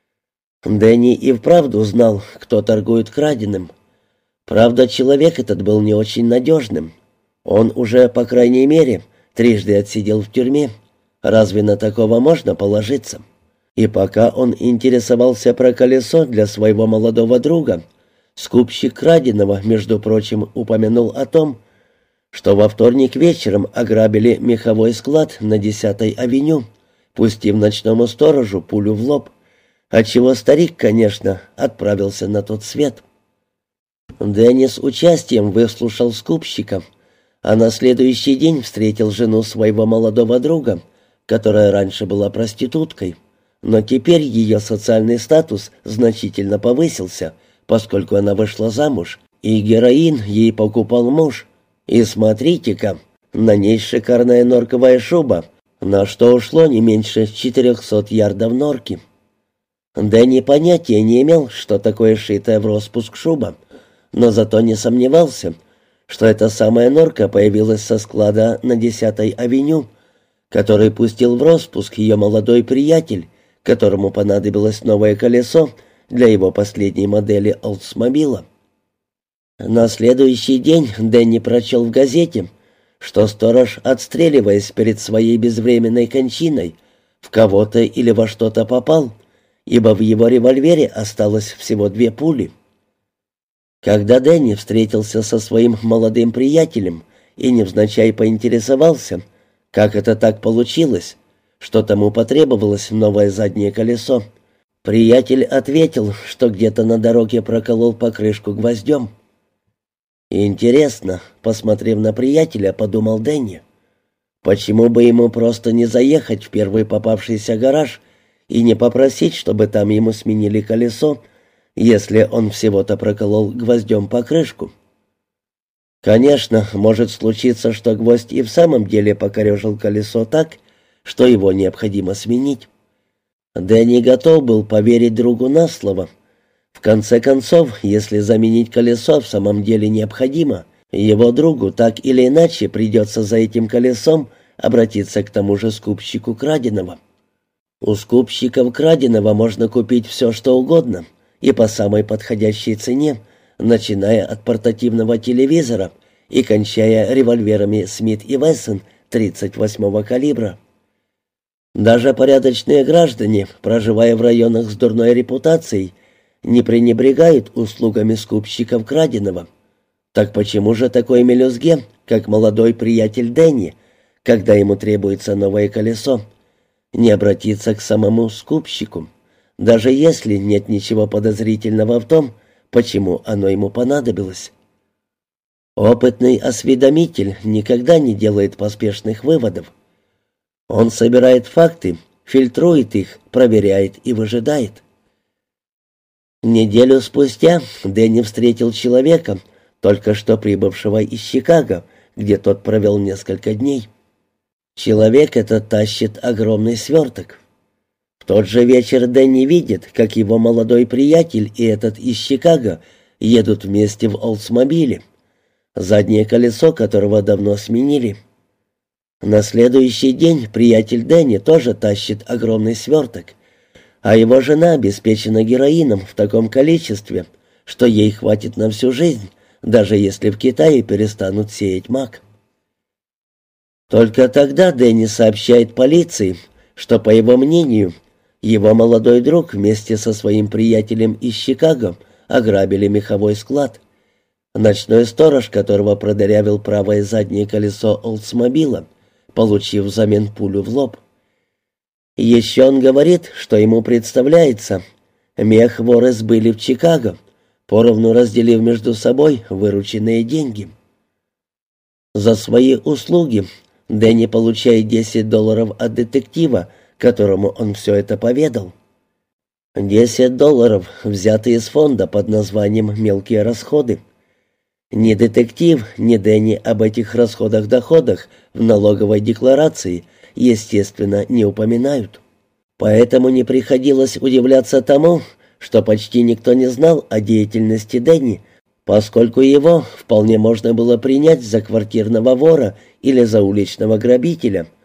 Дэнни и вправду знал, кто торгует краденым. Правда, человек этот был не очень надежным. Он уже, по крайней мере, трижды отсидел в тюрьме. Разве на такого можно положиться? И пока он интересовался про колесо для своего молодого друга, скупщик краденого, между прочим, упомянул о том, что во вторник вечером ограбили меховой склад на десятой авеню, пустив ночному сторожу пулю в лоб, отчего старик, конечно, отправился на тот свет. Дэнни с участием выслушал скупщика, а на следующий день встретил жену своего молодого друга, которая раньше была проституткой, но теперь ее социальный статус значительно повысился, поскольку она вышла замуж, и героин ей покупал муж. И смотрите-ка, на ней шикарная норковая шуба, на что ушло не меньше четырехсот ярдов норки. Дэнни понятия не имел, что такое шитая в распуск шуба, но зато не сомневался, что эта самая норка появилась со склада на десятой авеню, который пустил в распуск ее молодой приятель, которому понадобилось новое колесо для его последней модели Олдсмобила. На следующий день Дэнни прочел в газете, что сторож, отстреливаясь перед своей безвременной кончиной, в кого-то или во что-то попал, ибо в его револьвере осталось всего две пули. Когда Дэнни встретился со своим молодым приятелем и невзначай поинтересовался, как это так получилось, что тому потребовалось новое заднее колесо, приятель ответил, что где-то на дороге проколол покрышку гвоздем. «Интересно», — посмотрев на приятеля, подумал Дэнни, «почему бы ему просто не заехать в первый попавшийся гараж и не попросить, чтобы там ему сменили колесо, если он всего-то проколол гвоздем покрышку?» Конечно, может случиться, что гвоздь и в самом деле покорежил колесо так, что его необходимо сменить. Дэнни готов был поверить другу на слово. В конце концов, если заменить колесо в самом деле необходимо, его другу так или иначе придется за этим колесом обратиться к тому же скупщику краденого. У скупщиков краденого можно купить все, что угодно, и по самой подходящей цене, начиная от портативного телевизора и кончая револьверами Смит и Вессон тридцать восьмого калибра. Даже порядочные граждане, проживая в районах с дурной репутацией, не пренебрегают услугами скупщиков краденого. Так почему же такой мелюзге, как молодой приятель Дэнни, когда ему требуется новое колесо, не обратиться к самому скупщику, даже если нет ничего подозрительного в том, почему оно ему понадобилось? Опытный осведомитель никогда не делает поспешных выводов. Он собирает факты, фильтрует их, проверяет и выжидает. Неделю спустя Дэнни встретил человека, только что прибывшего из Чикаго, где тот провел несколько дней. Человек этот тащит огромный сверток. В тот же вечер Дэнни видит, как его молодой приятель и этот из Чикаго едут вместе в Олдсмобиле, заднее колесо которого давно сменили. На следующий день приятель Дэнни тоже тащит огромный сверток, а его жена обеспечена героином в таком количестве, что ей хватит на всю жизнь, даже если в Китае перестанут сеять мак. Только тогда Дэнни сообщает полиции, что, по его мнению, его молодой друг вместе со своим приятелем из Чикаго ограбили меховой склад, ночной сторож которого продырявил правое заднее колесо Олдсмобила, получив взамен пулю в лоб. Еще он говорит, что ему представляется, мех воры сбыли в Чикаго, поровну разделив между собой вырученные деньги. За свои услуги Дэнни получает десять долларов от детектива, которому он все это поведал. Десять долларов, взятые из фонда под названием «Мелкие расходы». Ни детектив, ни Дэнни об этих расходах-доходах в налоговой декларации, естественно, не упоминают. Поэтому не приходилось удивляться тому, что почти никто не знал о деятельности Дэнни, поскольку его вполне можно было принять за квартирного вора или за уличного грабителя,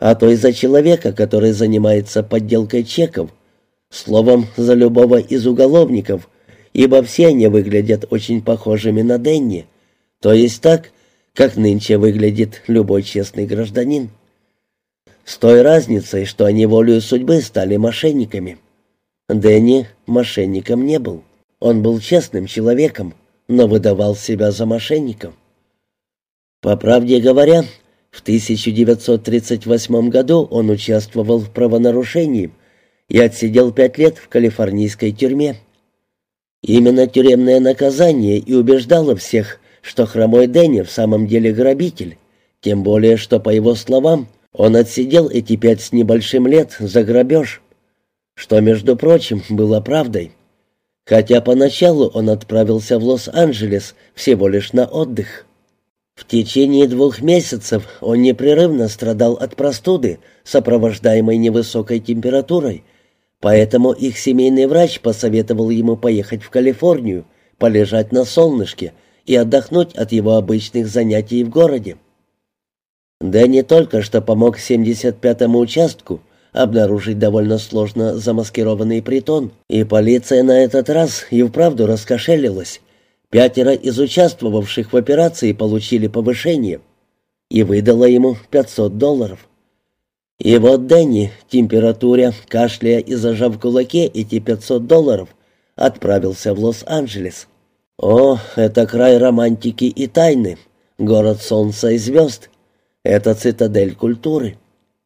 а то и за человека, который занимается подделкой чеков, словом, за любого из уголовников, ибо все они выглядят очень похожими на Дэнни, то есть так, как нынче выглядит любой честный гражданин. С той разницей, что они волею судьбы стали мошенниками. Дэнни мошенником не был. Он был честным человеком, но выдавал себя за мошенником. По правде говоря, в тысяча девятьсот тридцать восьмом году он участвовал в правонарушении и отсидел пять лет в калифорнийской тюрьме. Именно тюремное наказание и убеждало всех, что хромой Дэнни в самом деле грабитель, тем более, что, по его словам, он отсидел эти пять с небольшим лет за грабеж, что, между прочим, было правдой. Хотя поначалу он отправился в Лос-Анджелес всего лишь на отдых. В течение двух месяцев он непрерывно страдал от простуды, сопровождаемой невысокой температурой, поэтому их семейный врач посоветовал ему поехать в Калифорнию, полежать на солнышке и отдохнуть от его обычных занятий в городе. Дэнни только что помог семьдесят пятому участку обнаружить довольно сложно замаскированный притон, и полиция на этот раз и вправду раскошелилась. Пятеро из участвовавших в операции получили повышение и выдала ему пятьсот долларов. И вот Дэнни, температуря, кашляя и зажав в кулаке эти пятьсот долларов, отправился в Лос-Анджелес. О, это край романтики и тайны, город солнца и звезд. Это цитадель культуры.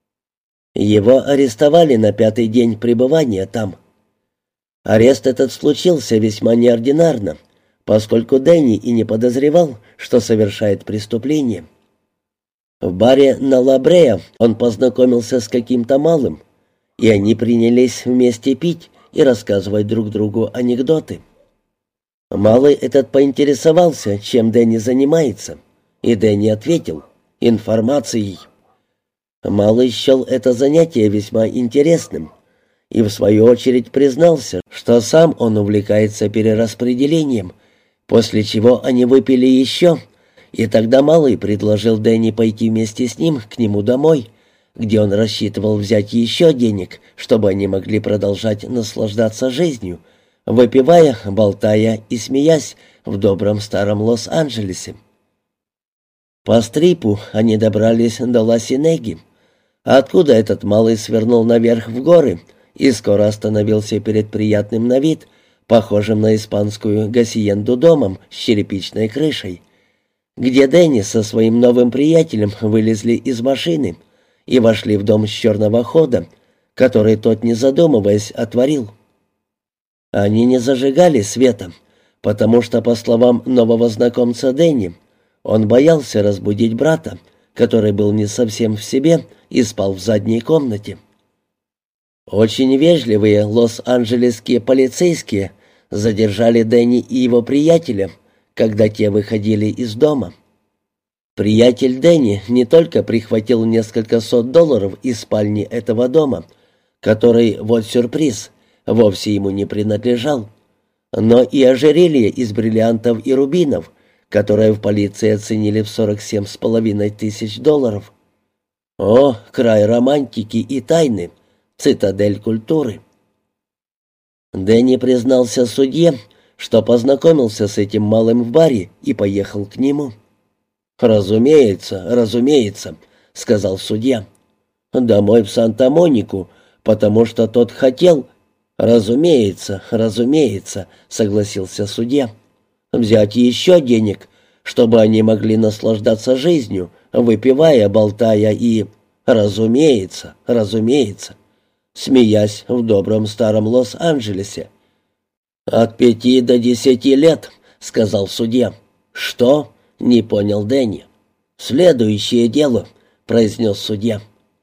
Его арестовали на пятый день пребывания там. Арест этот случился весьма неординарно, поскольку Дэнни и не подозревал, что совершает преступление. В баре на Ла-Бреа он познакомился с каким-то малым, и они принялись вместе пить и рассказывать друг другу анекдоты. Малый этот поинтересовался, чем Дэнни занимается, и Дэнни ответил: «Информацией». Малый счел это занятие весьма интересным и в свою очередь признался, что сам он увлекается перераспределением, после чего они выпили еще, и тогда Малый предложил Дэнни пойти вместе с ним к нему домой, где он рассчитывал взять еще денег, чтобы они могли продолжать наслаждаться жизнью, выпивая, болтая и смеясь в добром старом Лос-Анджелесе. По стрипу они добрались до Ла-Синеги, откуда этот малый свернул наверх в горы и скоро остановился перед приятным на вид, похожим на испанскую гасиенду домом с черепичной крышей, где Дэнни со своим новым приятелем вылезли из машины и вошли в дом с черного хода, который тот, не задумываясь, отворил. Они не зажигали света, потому что, по словам нового знакомца Дэнни, он боялся разбудить брата, который был не совсем в себе и спал в задней комнате. Очень вежливые лос-анджелесские полицейские задержали Дэнни и его приятеля, когда те выходили из дома. Приятель Дэнни не только прихватил несколько сот долларов из спальни этого дома, который, вот сюрприз, вовсе ему не принадлежал, но и ожерелье из бриллиантов и рубинов, которое в полиции оценили в сорок семь с половиной тысяч долларов. О, край романтики и тайны, цитадель культуры. Дэнни признался судье, что познакомился с этим малым в баре и поехал к нему. «Разумеется, разумеется», — сказал судья. «Домой в Санта-Монику, потому что тот хотел...» «Разумеется, разумеется», — согласился судья. «Взять еще денег, чтобы они могли наслаждаться жизнью, выпивая, болтая и...» «Разумеется, разумеется», смеясь в добром старом Лос-Анджелесе. «От пяти до десяти лет», — сказал судья. «Что?» — не понял Дэнни. «Следующее дело», — произнес судья.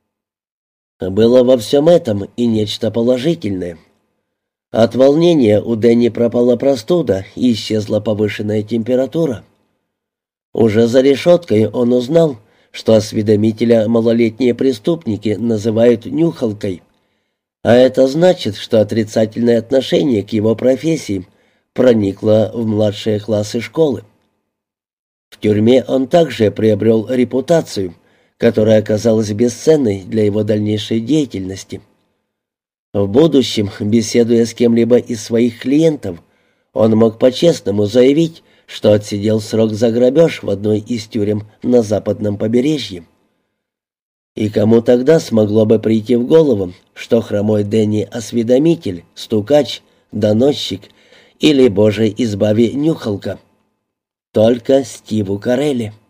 Было во всем этом и нечто положительное. От волнения у Дэнни пропала простуда и исчезла повышенная температура. Уже за решеткой он узнал, что осведомителя малолетние преступники называют «нюхалкой», а это значит, что отрицательное отношение к его профессии проникло в младшие классы школы. В тюрьме он также приобрел репутацию, которая оказалась бесценной для его дальнейшей деятельности. В будущем, беседуя с кем-либо из своих клиентов, он мог по-честному заявить, что отсидел срок за грабеж в одной из тюрем на западном побережье. И кому тогда смогло бы прийти в голову, что хромой Дэнни — осведомитель, стукач, доносчик или, боже избави, нюхалка? Только Стиву Карелли.